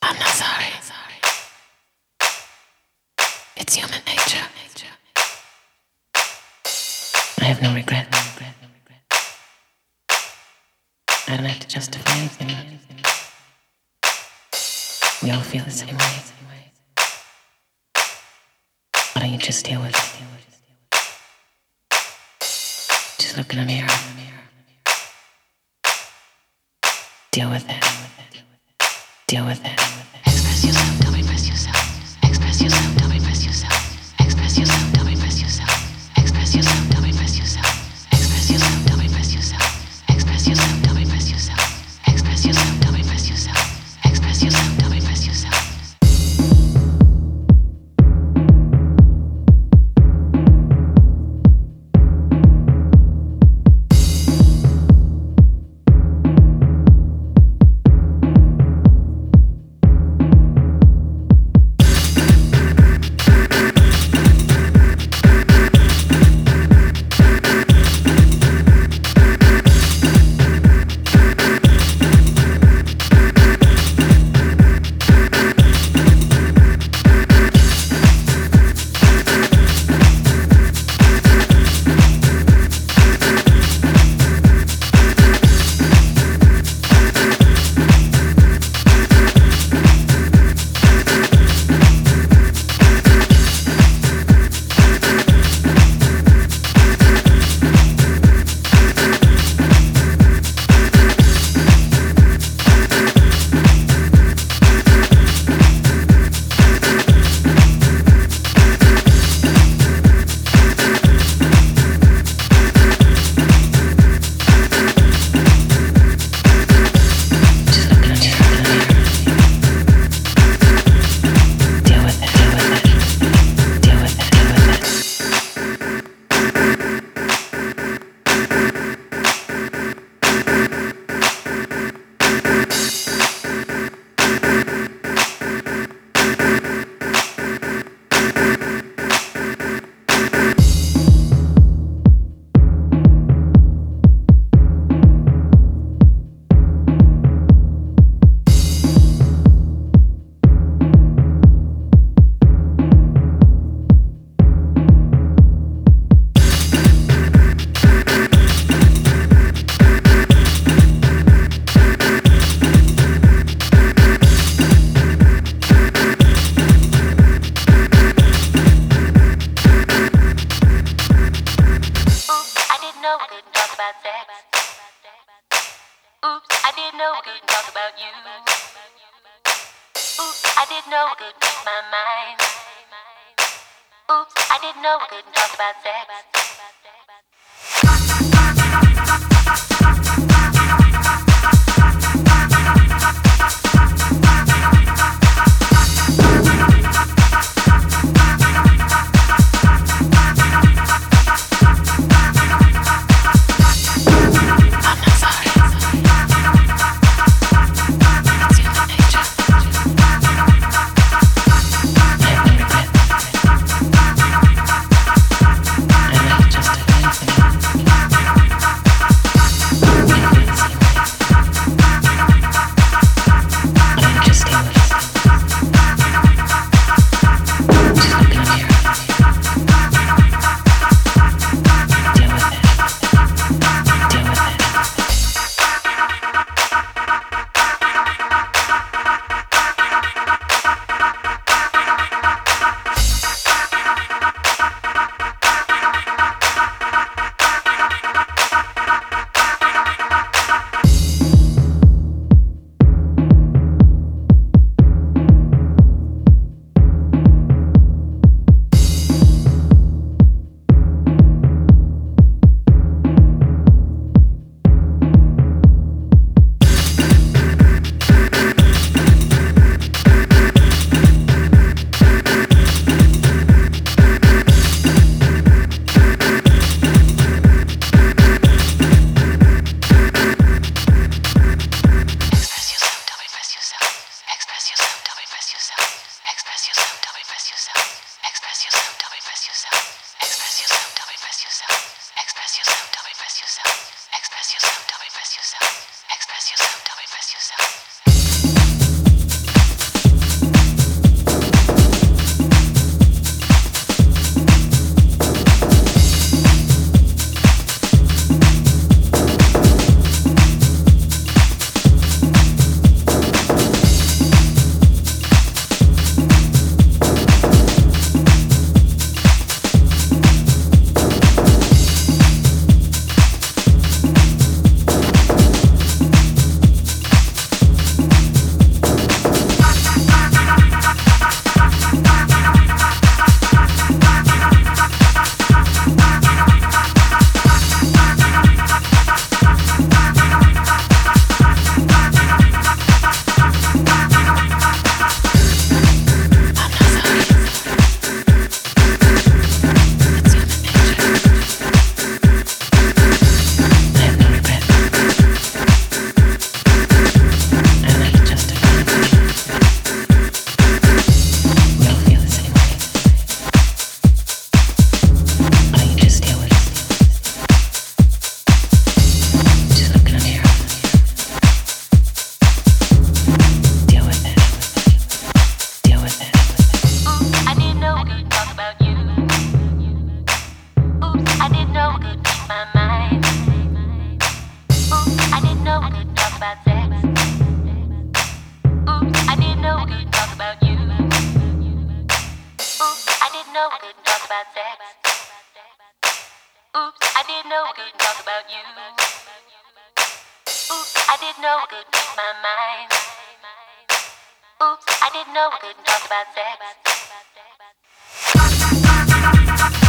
I'm not sorry. It's human nature. I have no regret. I don't have to justify anything. We all feel the same way. Why don't you just deal with it? Just look in the mirror. Deal with it. Deal with it. Express yourself, don't repress yourself. Express yourself, don't repress yourself. Express yourself, don't repress yourself. Express yourself, don't repress yourself. Express yourself, don't repress yourself. Express yourself, don't repress yourself. Express yourself, don't repress yourself. Express yourself, don't repress yourself. didn't know we couldn't talk about sex.